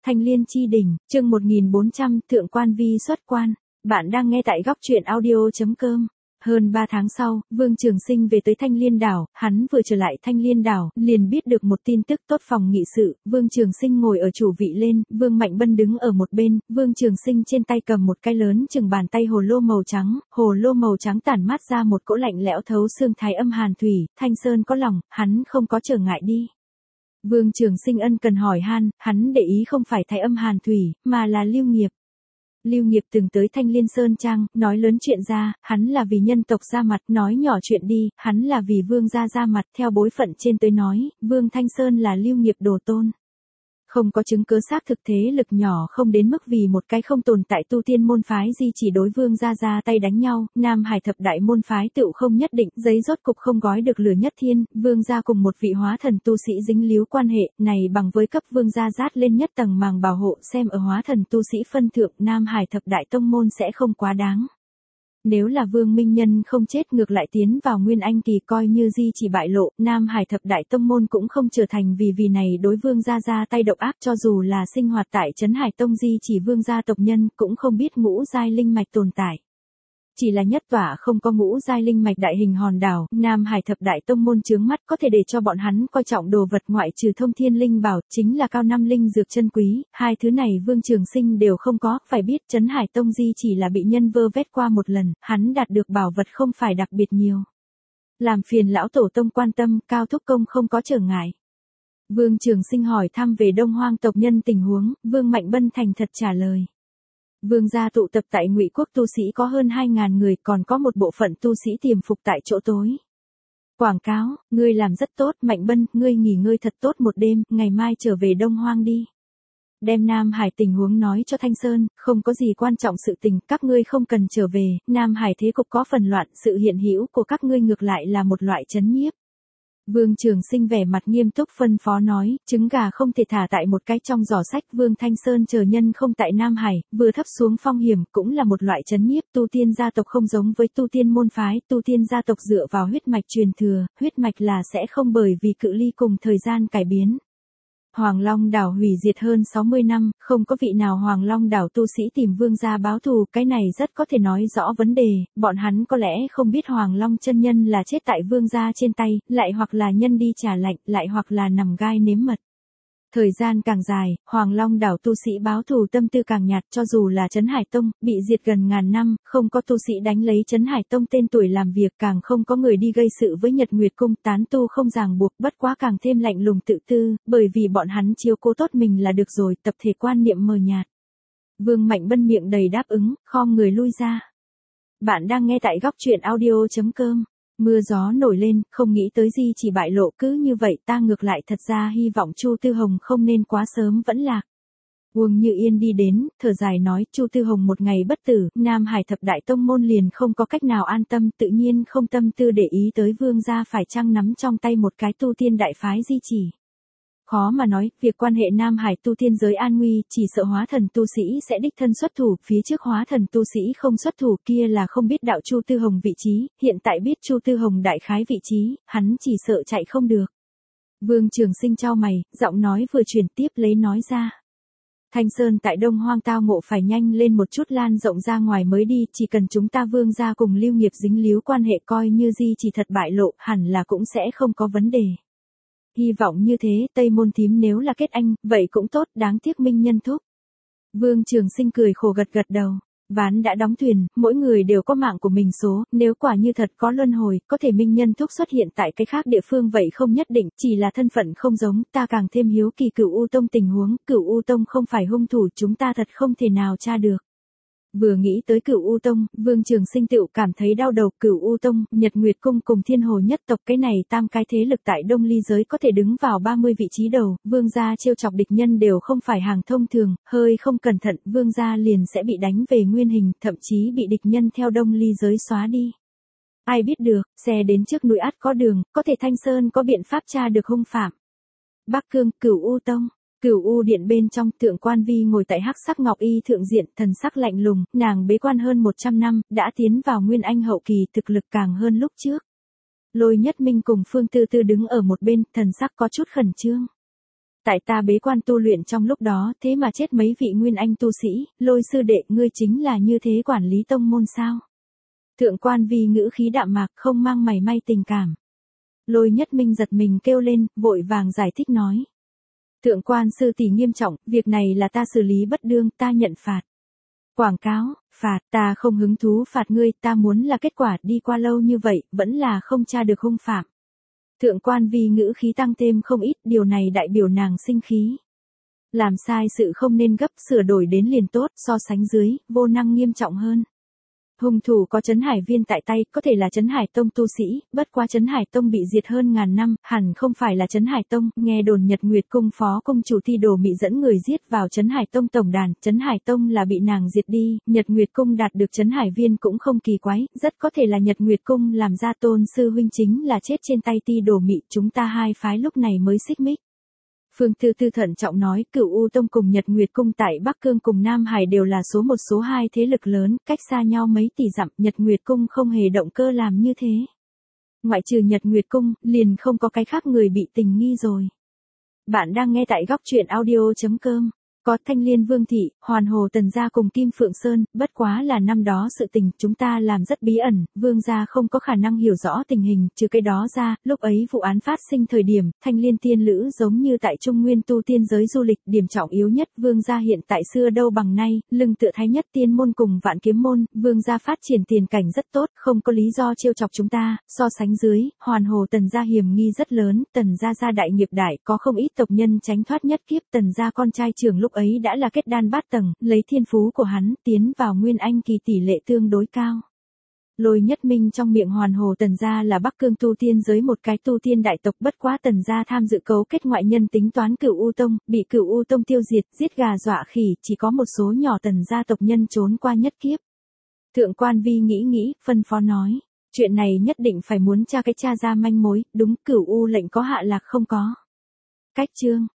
Thanh Liên chi đỉnh, chương 1400, thượng quan vi xuất quan. Bạn đang nghe tại góc truyện audio.com. Hơn 3 tháng sau, Vương Trường Sinh về tới Thanh Liên đảo, hắn vừa trở lại Thanh Liên đảo, liền biết được một tin tức tốt. Phòng nghị sự, Vương Trường Sinh ngồi ở chủ vị lên, Vương Mạnh Bân đứng ở một bên, Vương Trường Sinh trên tay cầm một cái lớn chừng bàn tay hồ lô màu trắng tản mát ra một cỗ lạnh lẽo thấu xương thái âm hàn thủy. Thanh Sơn có lòng, hắn không có trở ngại đi. Vương Trường Sinh ân cần hỏi han, hắn để ý không phải thái âm hàn thủy, mà là Lưu Nghiệp. Lưu Nghiệp từng tới Thanh Liên Sơn Trang, nói lớn chuyện ra, hắn là vì nhân tộc ra mặt, nói nhỏ chuyện đi, hắn là vì Vương gia ra mặt. Theo bối phận trên tới nói, Vương Thanh Sơn là Lưu Nghiệp đồ tôn. Không có chứng cứ xác thực, thế lực nhỏ không đến mức vì một cái không tồn tại tu tiên môn phái gì chỉ đối Vương gia ra tay đánh nhau. Nam Hải thập đại môn phái tựu không nhất định, giấy rốt cục không gói được lửa nhất thiên. Vương gia cùng một vị hóa thần tu sĩ dính líu quan hệ này, bằng với cấp Vương gia rát lên nhất tầng màng bảo hộ, xem ở hóa thần tu sĩ phân thượng, Nam Hải thập đại tông môn sẽ không quá đáng. Nếu là Vương Minh Nhân không chết, ngược lại tiến vào Nguyên Anh kỳ, coi như di chỉ bại lộ, Nam Hải thập đại tông môn cũng không trở thành vì này đối Vương gia ra tay độc ác. Cho dù là sinh hoạt tại Trấn Hải Tông di chỉ Vương gia tộc nhân, cũng không biết ngũ giai linh mạch tồn tại. Chỉ là nhất tỏa không có ngũ giai linh mạch đại hình hòn đảo, Nam Hải thập đại tông môn chướng mắt, có thể để cho bọn hắn coi trọng đồ vật ngoại trừ thông thiên linh bảo, chính là cao năm linh dược chân quý. Hai thứ này Vương Trường Sinh đều không có. Phải biết Trấn Hải Tông di chỉ là bị nhân vơ vét qua một lần, hắn đạt được bảo vật không phải đặc biệt nhiều. Làm phiền lão tổ tông quan tâm, Cao thúc công không có trở ngại. Vương Trường Sinh hỏi thăm về Đông Hoang tộc nhân tình huống, Vương Mạnh Bân thành thật trả lời. Vương gia tụ tập tại Ngụy Quốc tu sĩ có hơn 2.000 người, còn có một bộ phận tu sĩ tiềm phục tại chỗ tối. Quảng cáo, ngươi làm rất tốt, Mạnh Bân, ngươi nghỉ ngơi thật tốt một đêm, ngày mai trở về Đông Hoang đi. Đem Nam Hải tình huống nói cho Thanh Sơn, không có gì quan trọng sự tình, các ngươi không cần trở về. Nam Hải thế cục có phần loạn, sự hiện hữu của các ngươi ngược lại là một loại trấn nhiếp. Vương Trường Sinh vẻ mặt nghiêm túc phân phó nói, trứng gà không thể thả tại một cái trong giỏ sách. Vương Thanh Sơn chờ nhân không tại Nam Hải, vừa thấp xuống phong hiểm, cũng là một loại trấn nhiếp. Tu tiên gia tộc không giống với tu tiên môn phái, tu tiên gia tộc dựa vào huyết mạch truyền thừa, huyết mạch là sẽ không bởi vì cự ly cùng thời gian cải biến. Hoàng Long đảo hủy diệt hơn 60 năm, không có vị nào Hoàng Long đảo tu sĩ tìm Vương gia báo thù, cái này rất có thể nói rõ vấn đề. Bọn hắn có lẽ không biết Hoàng Long chân nhân là chết tại Vương gia trên tay, lại hoặc là nhân đi trả lạnh, lại hoặc là nằm gai nếm mật. Thời gian càng dài, Hoàng Long đảo tu sĩ báo thù tâm tư càng nhạt. Cho dù là Trấn Hải Tông, bị diệt gần ngàn năm, không có tu sĩ đánh lấy Trấn Hải Tông tên tuổi làm việc, càng không có người đi gây sự với Nhật Nguyệt Cung. Tán tu không ràng buộc, bất quá càng thêm lạnh lùng tự tư, bởi vì bọn hắn chiếu cố tốt mình là được rồi, tập thể quan niệm mờ nhạt. Vương Mạnh Bân miệng đầy đáp ứng, khom người lui ra. Bạn đang nghe tại góc truyện audio.com. Mưa gió nổi lên, không nghĩ tới di chỉ bại lộ, cứ như vậy ta ngược lại thật ra hy vọng Chu Tư Hồng không nên quá sớm vẫn lạc. Uông Như Yên đi đến, thở dài nói, Chu Tư Hồng một ngày bất tử, Nam Hải thập đại tông môn liền không có cách nào an tâm, tự nhiên không tâm tư để ý tới Vương gia phải chăng nắm trong tay một cái tu tiên đại phái di chỉ. Khó mà nói, việc quan hệ Nam Hải tu tiên giới an nguy, chỉ sợ hóa thần tu sĩ sẽ đích thân xuất thủ, phía trước hóa thần tu sĩ không xuất thủ kia là không biết đạo Chu Tư Hồng vị trí, hiện tại biết Chu Tư Hồng đại khái vị trí, hắn chỉ sợ chạy không được. Vương Trường Sinh chau mày, giọng nói vừa chuyển tiếp lấy nói ra. Thanh Sơn tại Đông Hoang tao ngộ phải nhanh lên một chút, lan rộng ra ngoài mới đi, chỉ cần chúng ta Vương gia cùng Lưu Nghiệp dính líu quan hệ, coi như di chỉ thật bại lộ, hẳn là cũng sẽ không có vấn đề. Hy vọng như thế, Tây Môn thím nếu là kết anh, vậy cũng tốt, đáng tiếc Minh Nhân thúc. Vương Trường Sinh cười khổ gật gật đầu. Ván đã đóng thuyền, mỗi người đều có mạng của mình số, nếu quả như thật có luân hồi, có thể Minh Nhân thúc xuất hiện tại cái khác địa phương vậy không nhất định, chỉ là thân phận không giống. Ta càng thêm hiếu kỳ Cửu U Tông tình huống, Cửu U Tông không phải hung thủ, chúng ta thật không thể nào tra được. Vừa nghĩ tới Cửu U Tông, Vương Trường Sinh tựu cảm thấy đau đầu. Cửu U Tông, Nhật Nguyệt Cung cùng Thiên Hồ nhất tộc, cái này tam cái thế lực tại Đông Ly giới có thể đứng vào 30 vị trí đầu. Vương gia trêu chọc địch nhân đều không phải hàng thông thường, hơi không cẩn thận, Vương gia liền sẽ bị đánh về nguyên hình, thậm chí bị địch nhân theo Đông Ly giới xóa đi. Ai biết được, xe đến trước núi ắt có đường, có thể Thanh Sơn có biện pháp tra được hung phạm. Bắc Cương, Cửu U Tông. Cửu U điện bên trong, thượng quan vi ngồi tại hắc sắc ngọc y thượng diện, thần sắc lạnh lùng, nàng bế quan hơn 100 năm, đã tiến vào nguyên anh hậu kỳ, thực lực càng hơn lúc trước. Lôi Nhất Minh cùng Phương Tư Tư đứng ở một bên, thần sắc có chút khẩn trương. Tại ta bế quan tu luyện trong lúc đó thế mà chết mấy vị nguyên anh tu sĩ, Lôi sư đệ ngươi chính là như thế quản lý tông môn sao? Thượng quan vi ngữ khí đạm mạc không mang mảy may tình cảm. Lôi Nhất Minh giật mình kêu lên, vội vàng giải thích nói. Thượng quan sư tỷ nghiêm trọng, việc này là ta xử lý bất đương, ta nhận phạt. Quảng cáo, phạt, ta không hứng thú phạt ngươi, ta muốn là kết quả đi qua lâu như vậy, vẫn là không tra được hung phạm. Thượng quan vi ngữ khí tăng thêm không ít, điều này đại biểu nàng sinh khí. Làm sai sự không nên gấp, sửa đổi đến liền tốt, so sánh dưới, vô năng nghiêm trọng hơn. Hung thủ có Trấn Hải Viên tại tay, có thể là Trấn Hải Tông tu sĩ, bất quá Trấn Hải Tông bị diệt hơn ngàn năm, hẳn không phải là Trấn Hải Tông, nghe đồn Nhật Nguyệt Cung phó cung chủ Thi Đồ Mị dẫn người giết vào Trấn Hải Tông tổng đàn, Trấn Hải Tông là bị nàng diệt đi, Nhật Nguyệt Cung đạt được Trấn Hải Viên cũng không kỳ quái, rất có thể là Nhật Nguyệt Cung làm ra Tôn sư huynh chính là chết trên tay Thi Đồ Mị, chúng ta hai phái lúc này mới xích mích. Phương Tư Tư thận trọng nói, Cửu U Tông cùng Nhật Nguyệt Cung tại Bắc Cương cùng Nam Hải đều là số một số hai thế lực lớn, cách xa nhau mấy tỷ dặm, Nhật Nguyệt Cung không hề động cơ làm như thế. Ngoại trừ Nhật Nguyệt Cung, liền không có cái khác người bị tình nghi rồi. Bạn đang nghe tại góc truyện audio.com. Có Thanh Liên Vương Thị, Hoàn Hồ Tần Gia cùng Kim Phượng Sơn, bất quá là năm đó sự tình chúng ta làm rất bí ẩn, Vương gia không có khả năng hiểu rõ tình hình, trừ cái đó ra, lúc ấy vụ án phát sinh thời điểm, Thanh Liên tiên lữ giống như tại Trung Nguyên tu tiên giới du lịch, điểm trọng yếu nhất, Vương gia hiện tại xưa đâu bằng nay, lưng tựa Thái Nhất tiên môn cùng Vạn Kiếm môn, Vương gia phát triển tiền cảnh rất tốt, không có lý do trêu chọc chúng ta, so sánh dưới, Hoàn Hồ Tần Gia hiểm nghi rất lớn, Tần gia gia đại nghiệp đại, có không ít tộc nhân tránh thoát nhất kiếp, Tần gia con trai trưởng lúc ấy đã là kết đan bát tầng, lấy thiên phú của hắn, tiến vào nguyên anh kỳ tỷ lệ tương đối cao. Lôi Nhất Minh trong miệng Hoàn Hồ Tần gia là Bắc Cương tu tiên giới một cái tu tiên đại tộc, bất quá Tần gia tham dự cấu kết ngoại nhân tính toán Cửu U Tông, bị Cửu U Tông tiêu diệt, giết gà dọa khỉ, chỉ có một số nhỏ Tần gia tộc nhân trốn qua nhất kiếp. Thượng quan vi nghĩ, phân phó nói, chuyện này nhất định phải muốn tra cái tra ra manh mối, đúng, Cửu U lệnh có hạ lạc không có. Cách chương